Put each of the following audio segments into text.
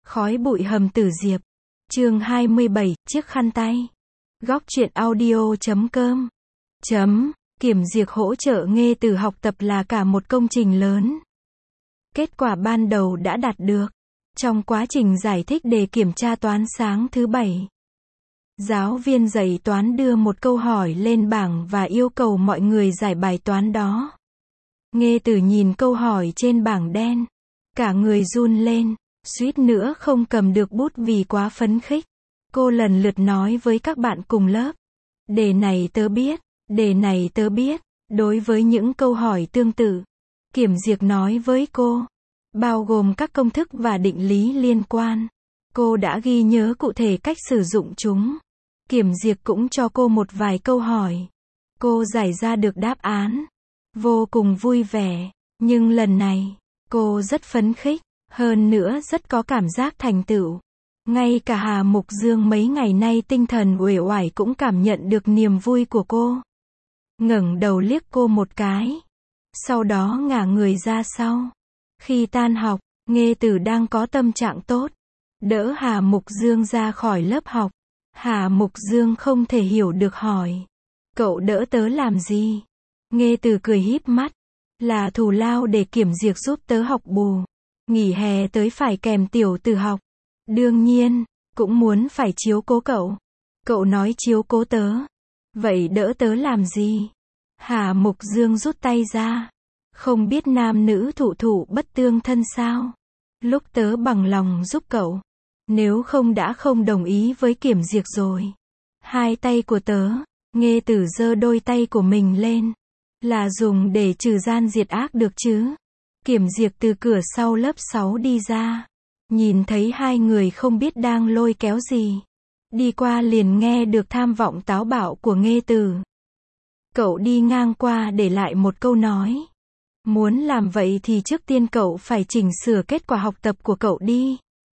Khói bụi hầm tử diệp. Chương 27, chiếc khăn tay. Góc truyện audio.com. Kiểm duyệt hỗ trợ Nghê Từ học tập là cả một công trình lớn. Kết quả ban đầu đã đạt được. Trong quá trình giải thích đề kiểm tra toán sáng thứ Bảy, giáo viên dạy toán đưa một câu hỏi lên bảng và yêu cầu mọi người giải bài toán đó. Nghê Từ nhìn câu hỏi trên bảng đen, cả người run lên, suýt nữa không cầm được bút vì quá phấn khích. Cô lần lượt nói với các bạn cùng lớp: đề này tớ biết, đề này tớ biết. Đối với những câu hỏi tương tự, kiểm duyệt nói với cô, bao gồm các công thức và định lý liên quan. Cô đã ghi nhớ cụ thể cách sử dụng chúng. Kiểm duyệt cũng cho cô một vài câu hỏi. Cô giải ra được đáp án. Vô cùng vui vẻ. Nhưng lần này, cô rất phấn khích. Hơn nữa rất có cảm giác thành tựu. Ngay cả Hà Mục Dương mấy ngày nay tinh thần uể oải cũng cảm nhận được niềm vui của cô. Ngẩng đầu liếc cô một cái. Sau đó ngả người ra sau. Khi tan học, Nghê Từ đang có tâm trạng tốt. Đỡ Hà Mục Dương ra khỏi lớp học. Hà Mục Dương không thể hiểu được hỏi: cậu đỡ tớ làm gì? Nghê Từ cười híp mắt: là thù lao để kiểm duyệt giúp tớ học bù. Nghỉ hè tới phải kèm tiểu Từ học. Đương nhiên, cũng muốn phải chiếu cố cậu. Cậu nói chiếu cố tớ. Vậy đỡ tớ làm gì? Hà Mục Dương rút tay ra. Không biết nam nữ thụ thụ bất tương thân sao? Lúc tớ bằng lòng giúp cậu. Nếu không đã không đồng ý với kiểm duyệt rồi. Hai tay của tớ. Nghê Từ giơ đôi tay của mình lên. Là dùng để trừ gian diệt ác được chứ? Kiểm duyệt từ cửa sau lớp 6 đi ra. Nhìn thấy hai người không biết đang lôi kéo gì. Đi qua liền nghe được tham vọng táo bạo của Nghê Từ. Cậu đi ngang qua để lại một câu nói. Muốn làm vậy thì trước tiên cậu phải chỉnh sửa kết quả học tập của cậu đi.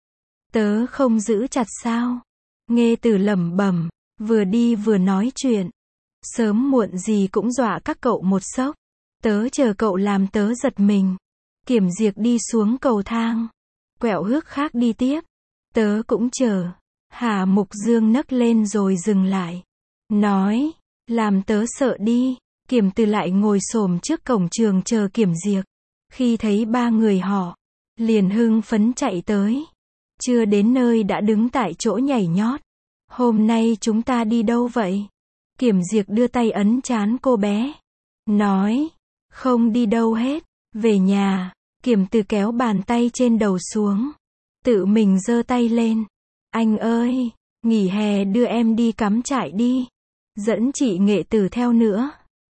Tớ không giữ chặt sao? Nghê Từ lẩm bẩm, vừa đi vừa nói chuyện. Sớm muộn gì cũng dọa các cậu một sốc. Tớ chờ cậu làm tớ giật mình. Kiểm duyệt đi xuống cầu thang. Quẹo hướng khác đi tiếp. Tớ cũng chờ. Hà Mục Dương nấc lên rồi dừng lại. Nói, làm tớ sợ đi. Kiểm Từ lại ngồi xổm trước cổng trường chờ kiểm duyệt. Khi thấy ba người họ, liền hưng phấn chạy tới. Chưa đến nơi đã đứng tại chỗ nhảy nhót. Hôm nay chúng ta đi đâu vậy? Kiểm duyệt đưa tay ấn trán cô bé. Nói, không đi đâu hết, về nhà. Kiểm Từ kéo bàn tay trên đầu xuống. Tự mình giơ tay lên. Anh ơi, nghỉ hè đưa em đi cắm trại đi. Dẫn chị Nghệ Từ theo nữa.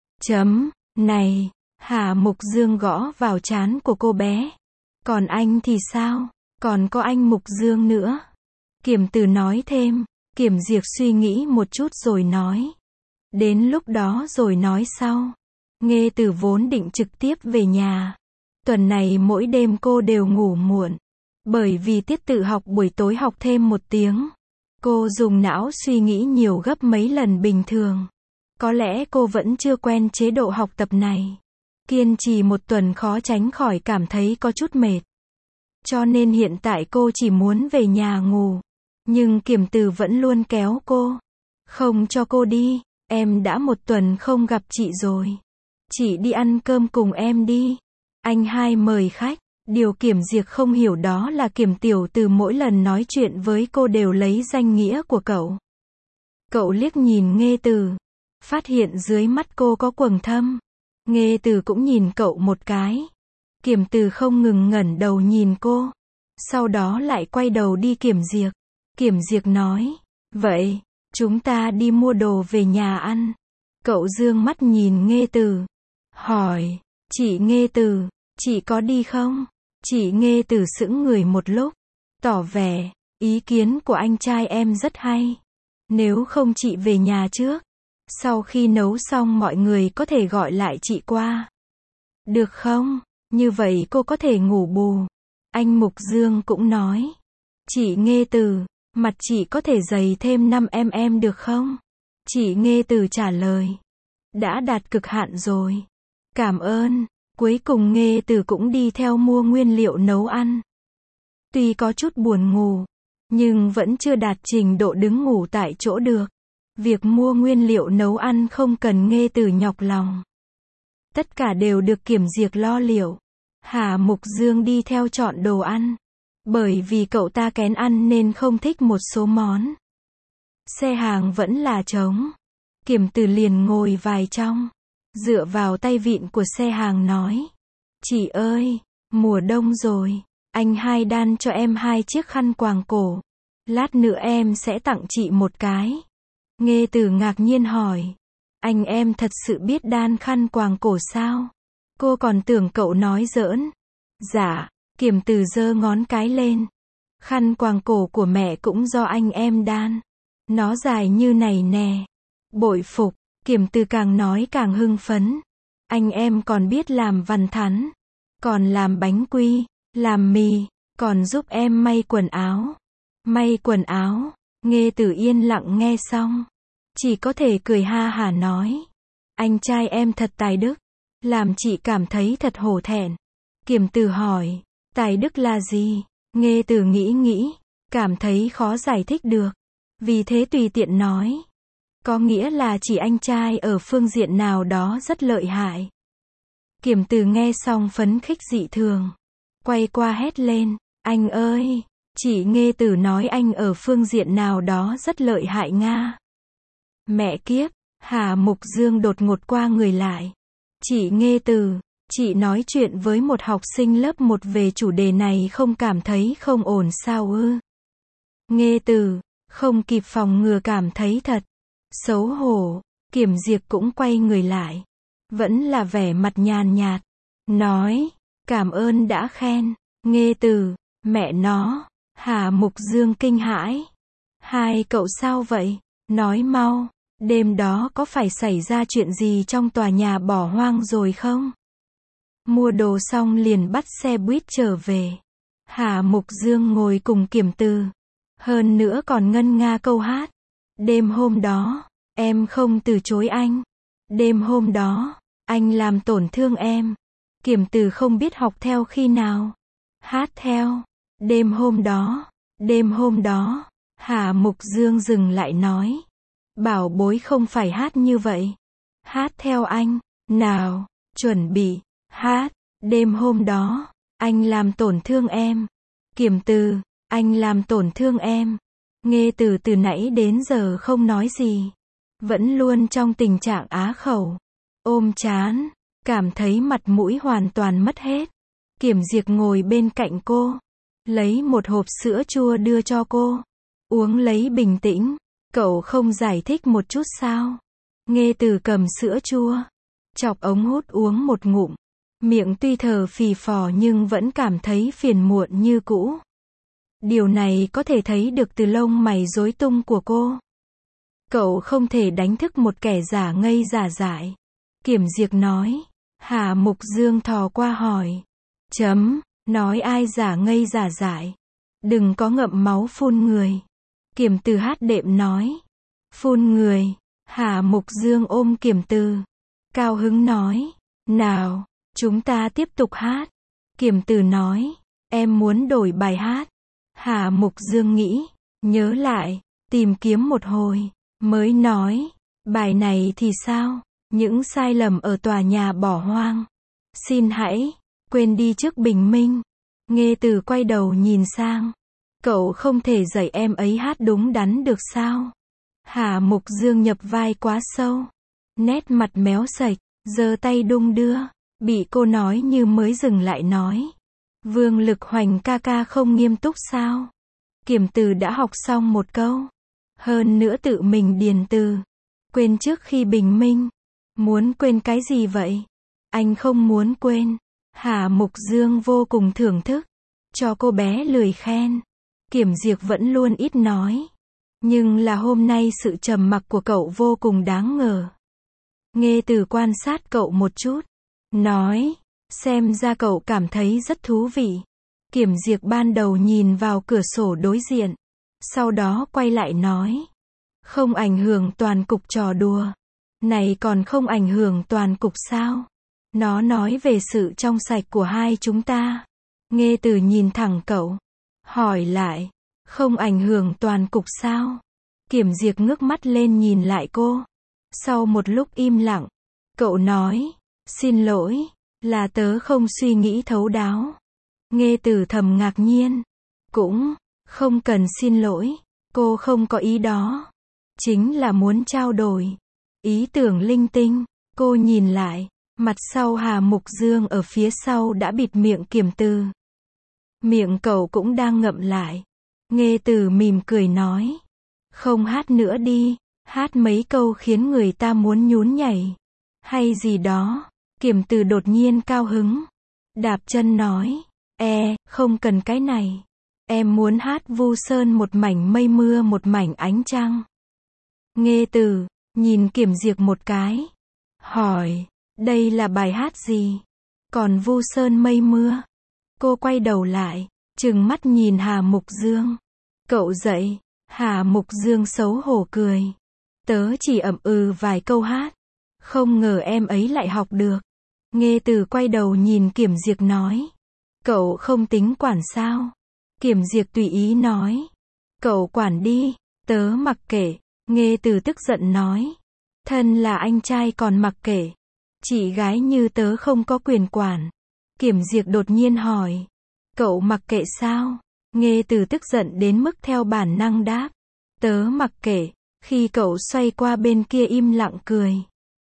Này, Hà Mục Dương gõ vào trán của cô bé. Còn anh thì sao? Còn có anh Mục Dương nữa. Kiểm Từ nói thêm. Kiểm duyệt suy nghĩ một chút rồi nói. Đến lúc đó rồi nói sau. Nghê Từ vốn định trực tiếp về nhà. Tuần này mỗi đêm cô đều ngủ muộn. Bởi vì tiết tự học buổi tối học thêm 1 tiếng. Cô dùng não suy nghĩ nhiều gấp mấy lần bình thường. Có lẽ cô vẫn chưa quen chế độ học tập này. Kiên trì 1 tuần khó tránh khỏi cảm thấy có chút mệt. Cho nên hiện tại cô chỉ muốn về nhà ngủ. Nhưng Kiểm Từ vẫn luôn kéo cô. Không cho cô đi. Em đã 1 tuần không gặp chị rồi. Chị đi ăn cơm cùng em đi. Anh hai mời khách. Điều Kiểm duyệt không hiểu đó là Kiểm Tiểu Từ mỗi lần nói chuyện với cô đều lấy danh nghĩa của cậu. Cậu liếc nhìn Nghê Từ. Phát hiện dưới mắt cô có quầng thâm. Nghê Từ cũng nhìn cậu một cái. Kiểm Từ không ngừng ngẩng đầu nhìn cô. Sau đó lại quay đầu đi Kiểm duyệt. Kiểm duyệt nói. Vậy, chúng ta đi mua đồ về nhà ăn. Cậu dương mắt nhìn Nghê Từ. Hỏi, chị Nghê Từ, chị có đi không? Chị Nghê Từ sững người một lúc. Tỏ vẻ, ý kiến của anh trai em rất hay. Nếu không chị về nhà trước. Sau khi nấu xong mọi người có thể gọi lại chị qua. Được không? Như vậy cô có thể ngủ bù. Anh Mục Dương cũng nói. Chị Nghê Từ, mặt chị có thể dày thêm 5 mm được không? Chị Nghê Từ trả lời. Đã đạt cực hạn rồi. Cảm ơn. Cuối cùng Nghê Từ cũng đi theo mua nguyên liệu nấu ăn. Tuy có chút buồn ngủ, nhưng vẫn chưa đạt trình độ đứng ngủ tại chỗ được. Việc mua nguyên liệu nấu ăn không cần Nghê Từ nhọc lòng. Tất cả đều được Kiểm Diệc lo liệu. Hà Mục Dương đi theo chọn đồ ăn. Bởi vì cậu ta kén ăn nên không thích một số món. Xe hàng vẫn là trống. Kiểm Từ liền ngồi vài trong. Dựa vào tay vịn của xe hàng nói. Chị ơi, mùa đông rồi. Anh hai đan cho em 2 chiếc khăn quàng cổ. Lát nữa em sẽ tặng chị một cái. Nghê Từ ngạc nhiên hỏi. Anh em thật sự biết đan khăn quàng cổ sao? Cô còn tưởng cậu nói giỡn. Dạ, Kiểm Từ giơ ngón cái lên. Khăn quàng cổ của mẹ cũng do anh em đan. Nó dài như này nè. Bội phục, Kiểm Từ càng nói càng hưng phấn. Anh em còn biết làm vằn thắn. Còn làm bánh quy, làm mì, còn giúp em may quần áo. May quần áo, Nghê Từ yên lặng nghe xong. Chỉ có thể cười ha hả nói. Anh trai em thật tài đức. Làm chị cảm thấy thật hổ thẹn. Kiểm Từ hỏi, tài đức là gì? Nghê Từ nghĩ, cảm thấy khó giải thích được. Vì thế tùy tiện nói. Có nghĩa là chỉ anh trai ở phương diện nào đó rất lợi hại. Kiểm Từ nghe xong phấn khích dị thường. Quay qua hét lên, anh ơi, chị Nghê Từ nói anh ở phương diện nào đó rất lợi hại nga. Mẹ kiếp, Hà Mục Dương đột ngột qua người lại. Chị Nghê Từ, chị nói chuyện với một học sinh lớp 1 về chủ đề này không cảm thấy không ổn sao ư? Nghê Từ, không kịp phòng ngừa cảm thấy thật xấu hổ. Kiểm Diệc cũng quay người lại. Vẫn là vẻ mặt nhàn nhạt. Nói, cảm ơn đã khen. Nghê Từ, mẹ nó. Hà Mục Dương kinh hãi. Hai cậu sao vậy? Nói mau. Đêm đó có phải xảy ra chuyện gì trong tòa nhà bỏ hoang rồi không? Mua đồ xong liền bắt xe buýt trở về. Hà Mục Dương ngồi cùng Kiểm Từ. Hơn nữa còn ngân nga câu hát. Đêm hôm đó, em không từ chối anh. Đêm hôm đó, anh làm tổn thương em. Kiểm Từ không biết học theo khi nào. Hát theo. Đêm hôm đó, đêm hôm đó. Hà Mục Dương dừng lại nói. Bảo bối không phải hát như vậy. Hát theo anh. Nào, chuẩn bị. Hát. Đêm hôm đó, anh làm tổn thương em. Kiểm Từ, anh làm tổn thương em. Nghê Từ từ nãy đến giờ không nói gì. Vẫn luôn trong tình trạng á khẩu. Ôm trán. Cảm thấy mặt mũi hoàn toàn mất hết. Kiểm Diệc ngồi bên cạnh cô. Lấy một hộp sữa chua đưa cho cô. Uống lấy bình tĩnh. Cậu không giải thích một chút sao? Nghê Từ cầm sữa chua. Chọc ống hút uống một ngụm. Miệng tuy thở phì phò nhưng vẫn cảm thấy phiền muộn như cũ. Điều này có thể thấy được từ lông mày rối tung của cô. Cậu không thể đánh thức một kẻ giả ngây giả dại. Kiểm Diệc nói. Hà Mục Dương thò qua hỏi. Nói ai giả ngây giả dại. Đừng có ngậm máu phun người. Kiểm Từ hát đệm nói. Phun người. Hà Mục Dương ôm Kiểm Từ. Cao hứng nói. Nào, chúng ta tiếp tục hát. Kiểm Từ nói. Em muốn đổi bài hát. Hà Mục Dương nghĩ. Nhớ lại. Tìm kiếm một hồi. Mới nói. Bài này thì sao? Những sai lầm ở tòa nhà bỏ hoang. Xin hãy. Quên đi trước bình minh. Nghê Từ quay đầu nhìn sang. Cậu không thể dạy em ấy hát đúng đắn được sao? Hà Mục Dương nhập vai quá sâu. Nét mặt méo sạch, giơ tay đung đưa. Bị cô nói như mới dừng lại nói. Vương Lực Hoành ca ca không nghiêm túc sao? Kiểm Từ đã học xong một câu. Hơn nữa tự mình điền từ. Quên trước khi bình minh. Muốn quên cái gì vậy? Anh không muốn quên. Hà Mục Dương vô cùng thưởng thức. Cho cô bé lười khen. Kiểm Diệc vẫn luôn ít nói. Nhưng là hôm nay sự trầm mặc của cậu vô cùng đáng ngờ. Nghê Từ quan sát cậu một chút. Nói. Xem ra cậu cảm thấy rất thú vị. Kiểm Diệc ban đầu nhìn vào cửa sổ đối diện. Sau đó quay lại nói. Không ảnh hưởng toàn cục trò đùa. Này còn không ảnh hưởng toàn cục sao? Nó nói về sự trong sạch của hai chúng ta. Nghê Từ nhìn thẳng cậu. hỏi lại, không ảnh hưởng toàn cục sao? Kiểm Diệp ngước mắt lên nhìn lại cô. Sau một lúc im lặng, cậu nói, xin lỗi, là tớ không suy nghĩ thấu đáo. Nghe Từ thầm ngạc nhiên. Cũng không cần xin lỗi, cô không có ý đó. Chính là muốn trao đổi. Ý tưởng linh tinh. Cô nhìn lại, mặt sau Hà Mục Dương ở phía sau đã bịt miệng Kiểm Từ. Miệng cậu cũng đang ngậm lại. Nghe Từ mỉm cười nói, không hát nữa đi, hát mấy câu khiến người ta muốn nhún nhảy, hay gì đó. Kiểm Từ đột nhiên cao hứng, đạp chân nói, không cần cái này. Em muốn hát Vu Sơn một mảnh mây mưa một mảnh ánh trăng. Nghe Từ nhìn Kiểm Diệp một cái, hỏi, đây là bài hát gì? Còn Vu Sơn mây mưa? Cô quay đầu lại, trừng mắt nhìn Hà Mục Dương. Cậu dậy. Hà Mục Dương xấu hổ cười. Tớ chỉ ậm ừ vài câu hát. Không ngờ em ấy lại học được. Nghe Từ quay đầu nhìn Kiểm Diệp nói, cậu không tính quản sao? Kiểm Diệp tùy ý nói, cậu quản đi, tớ mặc kệ. Nghe Từ tức giận nói, thân là anh trai còn mặc kệ. Chị gái như tớ không có quyền quản. Kiểm Diệp đột nhiên hỏi, cậu mặc kệ sao? Nghe Từ tức giận đến mức theo bản năng đáp, tớ mặc kệ. Khi cậu xoay qua bên kia im lặng cười.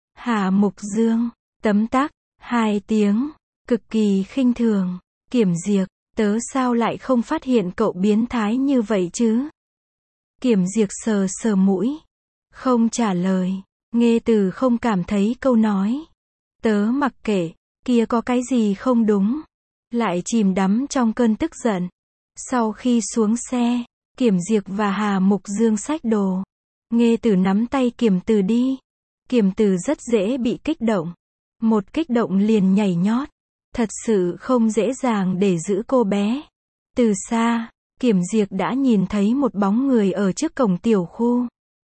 Hà Mục Dương, tấm tắc, 2 tiếng, cực kỳ khinh thường. Kiểm Diệp, tớ sao lại không phát hiện cậu biến thái như vậy chứ? Kiểm Diệp sờ sờ mũi, không trả lời. Nghe Từ không cảm thấy câu nói, tớ mặc kệ, kia có cái gì không đúng. Lại chìm đắm trong cơn tức giận. Sau khi xuống xe, Kiểm Diệp và Hà Mục Dương xách đồ. Nghe Từ nắm tay Kiểm Từ đi. Kiểm Từ rất dễ bị kích động. Một kích động liền nhảy nhót. Thật sự không dễ dàng để giữ cô bé. Từ xa, Kiểm Diệp đã nhìn thấy một bóng người ở trước cổng tiểu khu.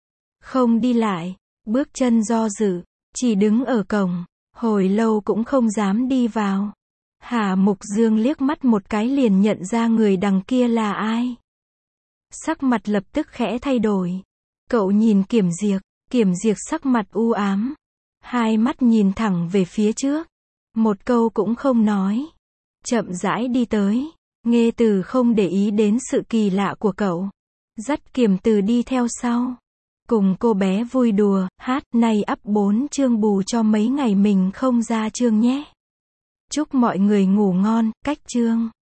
Không đi lại, bước chân do dự, chỉ đứng ở cổng, hồi lâu cũng không dám đi vào. Hà Mục Dương liếc mắt một cái liền nhận ra người đằng kia là ai. Sắc mặt lập tức khẽ thay đổi. Cậu nhìn Kiểm Diệp sắc mặt u ám. Hai mắt nhìn thẳng về phía trước. Một câu cũng không nói. Chậm rãi đi tới. Nghe Từ không để ý đến sự kỳ lạ của cậu. Dắt Kiểm Từ đi theo sau. Cùng cô bé vui đùa, hát, nay up 4 chương bù cho mấy ngày mình không ra chương nhé. Chúc mọi người ngủ ngon, cách chương.